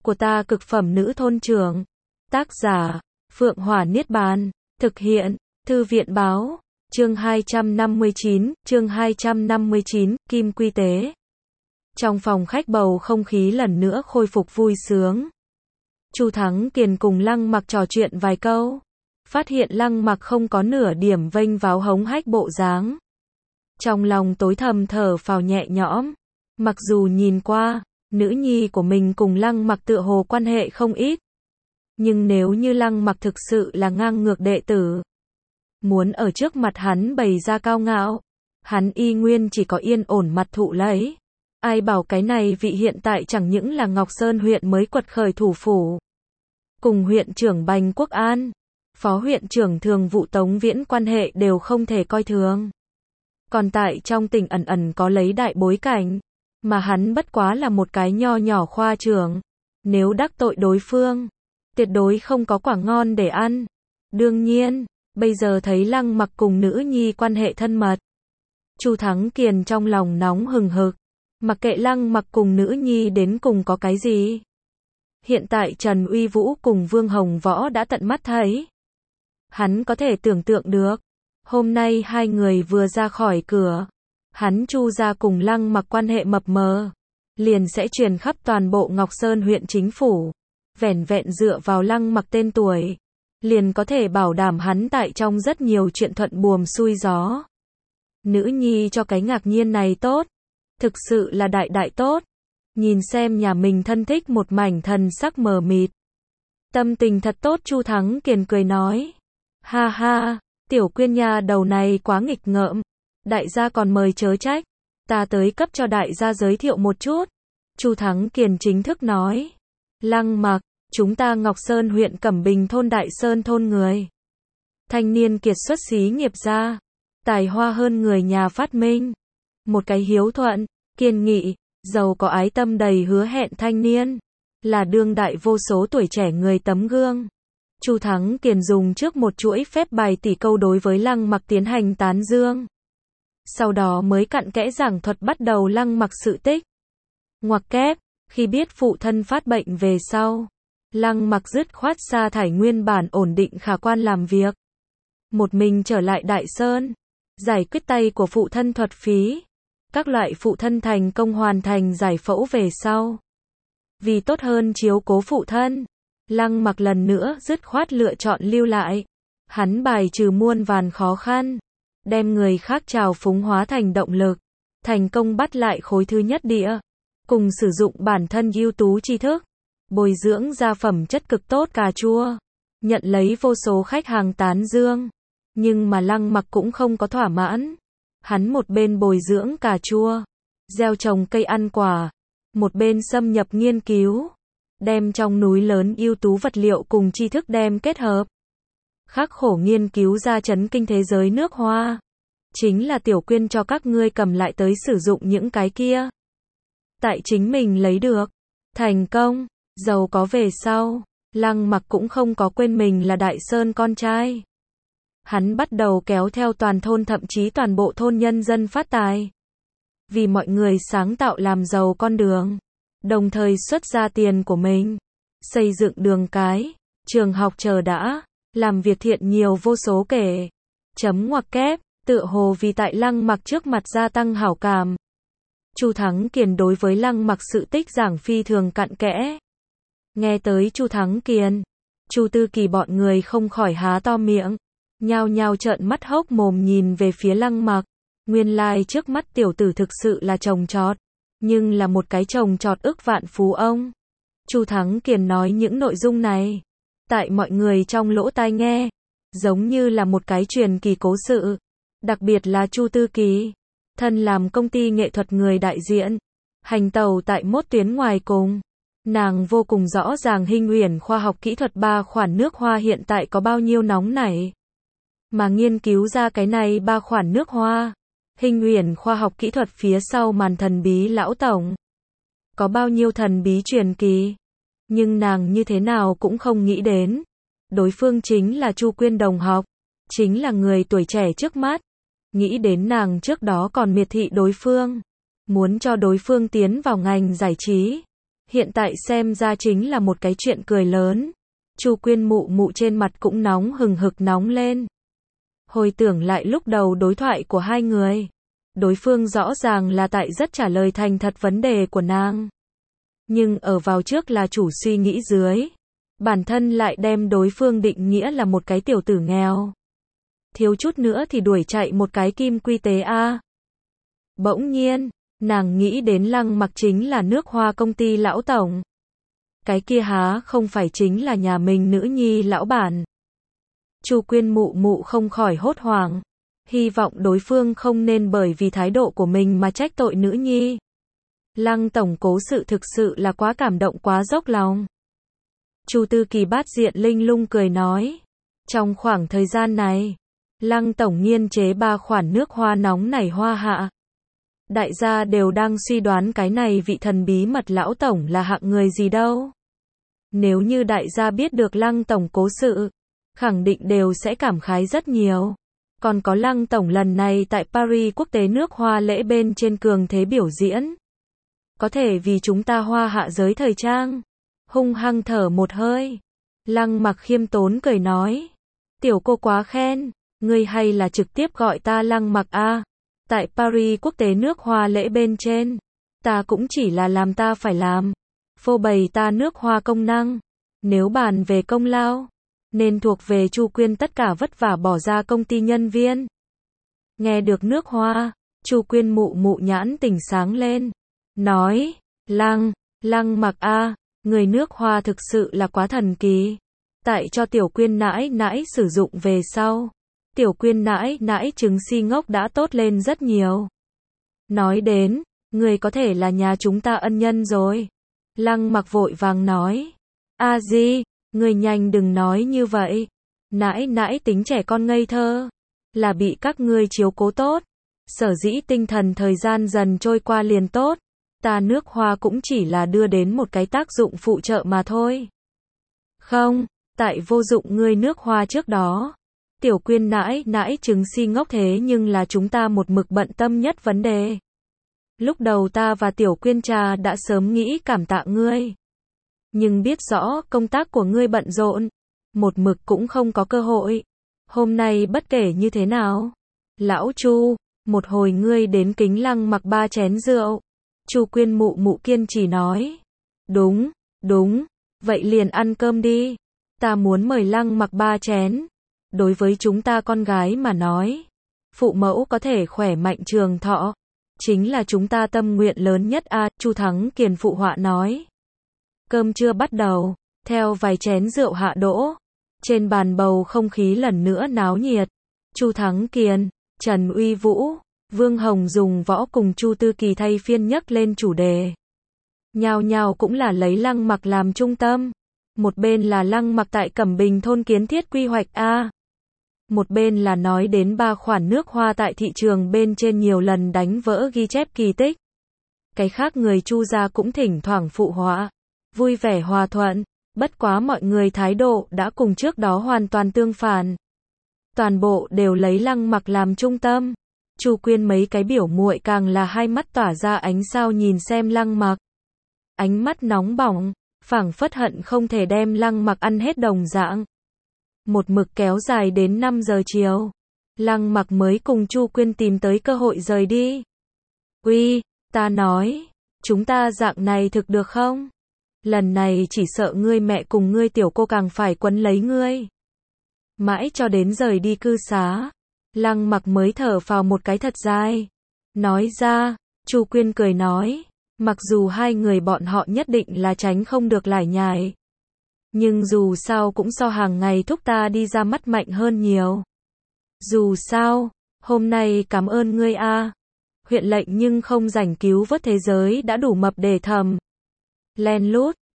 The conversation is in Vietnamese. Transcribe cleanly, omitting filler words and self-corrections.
của ta cực phẩm nữ thôn trưởng. Tác giả, Phượng Hỏa Niết Bàn. Thực hiện, Thư viện báo. Chương 259, Kim Quy Tế. Trong phòng khách bầu không khí lần nữa khôi phục vui sướng. Chu Thắng Kiền cùng Lăng Mặc trò chuyện vài câu. Phát hiện Lăng Mặc không có nửa điểm vênh váo hống hách bộ dáng. Trong lòng tối thầm thở phào nhẹ nhõm. Mặc dù nhìn qua, nữ nhi của mình cùng Lăng Mặc tựa hồ quan hệ không ít. Nhưng nếu như Lăng Mặc thực sự là ngang ngược đệ tử, muốn ở trước mặt hắn bày ra cao ngạo, hắn y nguyên chỉ có yên ổn mặt thụ lấy. Ai bảo cái này vị hiện tại chẳng những là Ngọc Sơn huyện mới quật khởi thủ phủ, cùng huyện trưởng Bành Quốc An, phó huyện trưởng thường vụ Tống Viễn quan hệ đều không thể coi thường. Còn tại trong tỉnh ẩn ẩn có lấy đại bối cảnh, mà hắn bất quá là một cái nho nhỏ khoa trưởng. Nếu đắc tội đối phương, tuyệt đối không có quả ngon để ăn. Đương nhiên, bây giờ thấy Lăng Mặc cùng nữ nhi quan hệ thân mật, Chu Thắng Kiền trong lòng nóng hừng hực. Mặc kệ Lăng Mặc cùng nữ nhi đến cùng có cái gì. Hiện tại Trần Uy Vũ cùng Vương Hồng Võ đã tận mắt thấy. Hắn có thể tưởng tượng được, hôm nay hai người vừa ra khỏi cửa, hắn Chu gia cùng Lăng Mặc quan hệ mập mờ, liền sẽ truyền khắp toàn bộ Ngọc Sơn huyện chính phủ. Vẻn vẹn dựa vào Lăng Mặc tên tuổi, liền có thể bảo đảm hắn tại trong rất nhiều chuyện thuận buồm xuôi gió. Nữ nhi cho cái ngạc nhiên này tốt, thực sự là đại đại tốt. Nhìn xem nhà mình thân thích một mảnh thần sắc mờ mịt, tâm tình thật tốt. Chu Thắng Kiền cười nói, ha ha, tiểu Quyên nha đầu này quá nghịch ngợm, đại gia còn mời chớ trách, ta tới cấp cho đại gia giới thiệu một chút. Chu Thắng Kiền chính thức nói, Lăng Mặc, chúng ta Ngọc Sơn huyện Cẩm Bình thôn Đại Sơn thôn người, thanh niên kiệt xuất xí nghiệp gia, tài hoa hơn người nhà phát minh, một cái hiếu thuận, kiên nghị, giàu có ái tâm đầy hứa hẹn thanh niên, là đương đại vô số tuổi trẻ người tấm gương. Chu Thắng Kiền dùng trước một chuỗi phép bài tỷ câu đối với Lăng Mặc tiến hành tán dương. Sau đó mới cặn kẽ giảng thuật bắt đầu Lăng Mặc sự tích. Ngoặc kép, khi biết phụ thân phát bệnh về sau, Lăng Mặc dứt khoát sa thải nguyên bản ổn định khả quan làm việc, một mình trở lại Đại Sơn, giải quyết tay của phụ thân thuật phí. Các loại phụ thân thành công hoàn thành giải phẫu về sau, vì tốt hơn chiếu cố phụ thân, Lăng Mặc lần nữa dứt khoát lựa chọn lưu lại. Hắn bài trừ muôn vàn khó khăn, đem người khác trào phúng hóa thành động lực, thành công bắt lại khối thứ nhất địa, cùng sử dụng bản thân ưu tú tri thức, bồi dưỡng ra phẩm chất cực tốt cà chua, nhận lấy vô số khách hàng tán dương. Nhưng mà Lăng Mặc cũng không có thỏa mãn. Hắn một bên bồi dưỡng cà chua, gieo trồng cây ăn quả, một bên xâm nhập nghiên cứu, đem trong núi lớn ưu tú vật liệu cùng tri thức đem kết hợp, khắc khổ nghiên cứu ra chấn kinh thế giới nước hoa. Chính là tiểu Quyên cho các ngươi cầm lại tới sử dụng những cái kia. Tại chính mình lấy được, thành công, giàu có về sau, Lăng Mặc cũng không có quên mình là Đại Sơn con trai. Hắn bắt đầu kéo theo toàn thôn thậm chí toàn bộ thôn nhân dân phát tài. Vì mọi người sáng tạo làm giàu con đường, đồng thời xuất ra tiền của mình, xây dựng đường cái, trường học chờ đã, làm việc thiện nhiều vô số kể. Chấm ngoặc kép, tựa hồ vì tại Lăng Mặc trước mặt gia tăng hảo cảm. Chu Thắng Kiền đối với Lăng Mặc sự tích giảng phi thường cặn kẽ. Nghe tới Chu Thắng Kiền, Chu Tư Kỳ bọn người không khỏi há to miệng, nhao nhao trợn mắt hốc mồm nhìn về phía Lăng Mặc. Nguyên lai trước mắt tiểu tử thực sự là trồng trọt, nhưng là một cái trồng trọt ức vạn phú ông. Chu Thắng Kiền nói những nội dung này, tại mọi người trong lỗ tai nghe, giống như là một cái truyền kỳ cố sự. Đặc biệt là Chu Tư Kỳ, thân làm công ty nghệ thuật người đại diện, hành tẩu tại mốt tuyến ngoài cùng. Nàng vô cùng rõ ràng Hinh Uyển khoa học kỹ thuật 3 khoản nước hoa hiện tại có bao nhiêu nóng nảy. Mà nghiên cứu ra cái này 3 khoản nước hoa, Hinh Uyển khoa học kỹ thuật phía sau màn thần bí lão tổng, có bao nhiêu thần bí truyền kỳ. Nhưng nàng như thế nào cũng không nghĩ đến, đối phương chính là Chu Quyên đồng học, chính là người tuổi trẻ trước mắt. Nghĩ đến nàng trước đó còn miệt thị đối phương, muốn cho đối phương tiến vào ngành giải trí, Hiện tại xem ra chính là một cái chuyện cười lớn. Chu Quyên mụ mụ trên mặt cũng nóng hừng hực nóng lên. Hồi tưởng lại lúc đầu đối thoại của hai người. Đối phương rõ ràng là tại rất trả lời thành thật vấn đề của nàng. Nhưng ở vào trước là chủ suy nghĩ dưới. Bản thân lại đem đối phương định nghĩa là một cái tiểu tử nghèo. Thiếu chút nữa thì đuổi chạy một cái kim quy tế a. Bỗng nhiên, nàng nghĩ đến Lăng Mặc chính là nước hoa công ty lão tổng. Cái kia há không phải chính là nhà mình nữ nhi lão bản. Chu Quyên mụ mụ không khỏi hốt hoảng. Hy vọng đối phương không nên bởi vì thái độ của mình mà trách tội nữ nhi. Lăng tổng cố sự thực sự là quá cảm động quá dốc lòng. Chu Tư Kỳ bát diện linh lung cười nói. Trong khoảng thời gian này, Lăng tổng nghiên chế 3 khoản nước hoa nóng nảy hoa hạ. Đại gia đều đang suy đoán cái này vị thần bí mật lão tổng là hạng người gì đâu. Nếu như đại gia biết được Lăng tổng cố sự, khẳng định đều sẽ cảm khái rất nhiều. Còn có Lăng tổng lần này tại Paris quốc tế nước hoa lễ bên trên cường thế biểu diễn. Có thể vì chúng ta hoa hạ giới thời trang. Hung hăng thở một hơi. Lăng Mặc khiêm tốn cười nói. Tiểu cô quá khen, ngươi hay là trực tiếp gọi ta Lăng Mặc a. Tại Paris quốc tế nước hoa lễ bên trên, ta cũng chỉ là làm ta phải làm. Phô bày ta nước hoa công năng. Nếu bàn về công lao, nên thuộc về Chu Quyên tất cả vất vả bỏ ra công ty nhân viên. Nghe được nước hoa, Chu Quyên mụ mụ nhãn tỉnh sáng lên. Nói, Lăng Mặc a, người nước hoa thực sự là quá thần kỳ. Tại cho Tiểu Quyên nãi nãi sử dụng về sau, Tiểu Quyên nãi nãi trứng si ngốc đã tốt lên rất nhiều. Nói đến, người có thể là nhà chúng ta ân nhân rồi. Lăng Mặc vội vàng nói. A Di, người nhanh đừng nói như vậy. Nãi nãi tính trẻ con ngây thơ, là bị các ngươi chiếu cố tốt. Sở dĩ tinh thần thời gian dần trôi qua liền tốt. Ta nước hoa cũng chỉ là đưa đến một cái tác dụng phụ trợ mà thôi. Không, tại vô dụng ngươi nước hoa trước đó. Tiểu Quyên nãi nãi trứng si ngốc thế nhưng là chúng ta một mực bận tâm nhất vấn đề. Lúc đầu ta và Tiểu Quyên cha đã sớm nghĩ cảm tạ ngươi. Nhưng biết rõ công tác của ngươi bận rộn, một mực cũng không có cơ hội. Hôm nay bất kể như thế nào, lão Chu, một hồi ngươi đến kính Lăng Mặc 3 chén rượu. Chu Quyên mụ mụ kiên trì nói. Đúng, vậy liền ăn cơm đi. Ta muốn mời Lăng Mặc 3 chén. Đối với chúng ta con gái mà nói, phụ mẫu có thể khỏe mạnh trường thọ, chính là chúng ta tâm nguyện lớn nhất a. Chu Thắng Kiền phụ họa nói. Cơm trưa bắt đầu, theo vài chén rượu hạ đỗ. Trên bàn bầu không khí lần nữa náo nhiệt. Chu Thắng Kiền, Trần Uy Vũ, Vương Hồng dùng võ cùng Chu Tư Kỳ thay phiên nhắc lên chủ đề. Nhao nhao cũng là lấy Lăng Mặc làm trung tâm. Một bên là Lăng Mặc tại Cẩm Bình thôn kiến thiết quy hoạch a. Một bên là nói đến 3 khoản nước hoa tại thị trường bên trên nhiều lần đánh vỡ ghi chép kỳ tích. Cái khác người Chu gia cũng thỉnh thoảng phụ họa, vui vẻ hòa thuận, bất quá mọi người thái độ đã cùng trước đó hoàn toàn tương phản. Toàn bộ đều lấy Lăng Mặc làm trung tâm. Chu Quyên mấy cái biểu muội càng là hai mắt tỏa ra ánh sao nhìn xem Lăng Mặc. Ánh mắt nóng bỏng, phảng phất hận không thể đem Lăng Mặc ăn hết đồng dạng. Một mực kéo dài đến 5 giờ chiều. Lăng Mặc mới cùng Chu Quyên tìm tới cơ hội rời đi. Uy, ta nói, chúng ta dạng này thực được không? Lần này chỉ sợ ngươi mẹ cùng ngươi tiểu cô càng phải quấn lấy ngươi. Mãi cho đến rời đi cư xá, Lăng Mặc mới thở phào một cái thật dài. Nói ra, Chu Quyên cười nói, mặc dù hai người bọn họ nhất định là tránh không được lải nhải. Nhưng dù sao cũng so hàng ngày thúc ta đi ra mắt mạnh hơn nhiều. Dù sao, hôm nay cảm ơn ngươi a. Huyện lệnh nhưng không rảnh cứu vớt thế giới đã đủ mập để thầm. Len lút,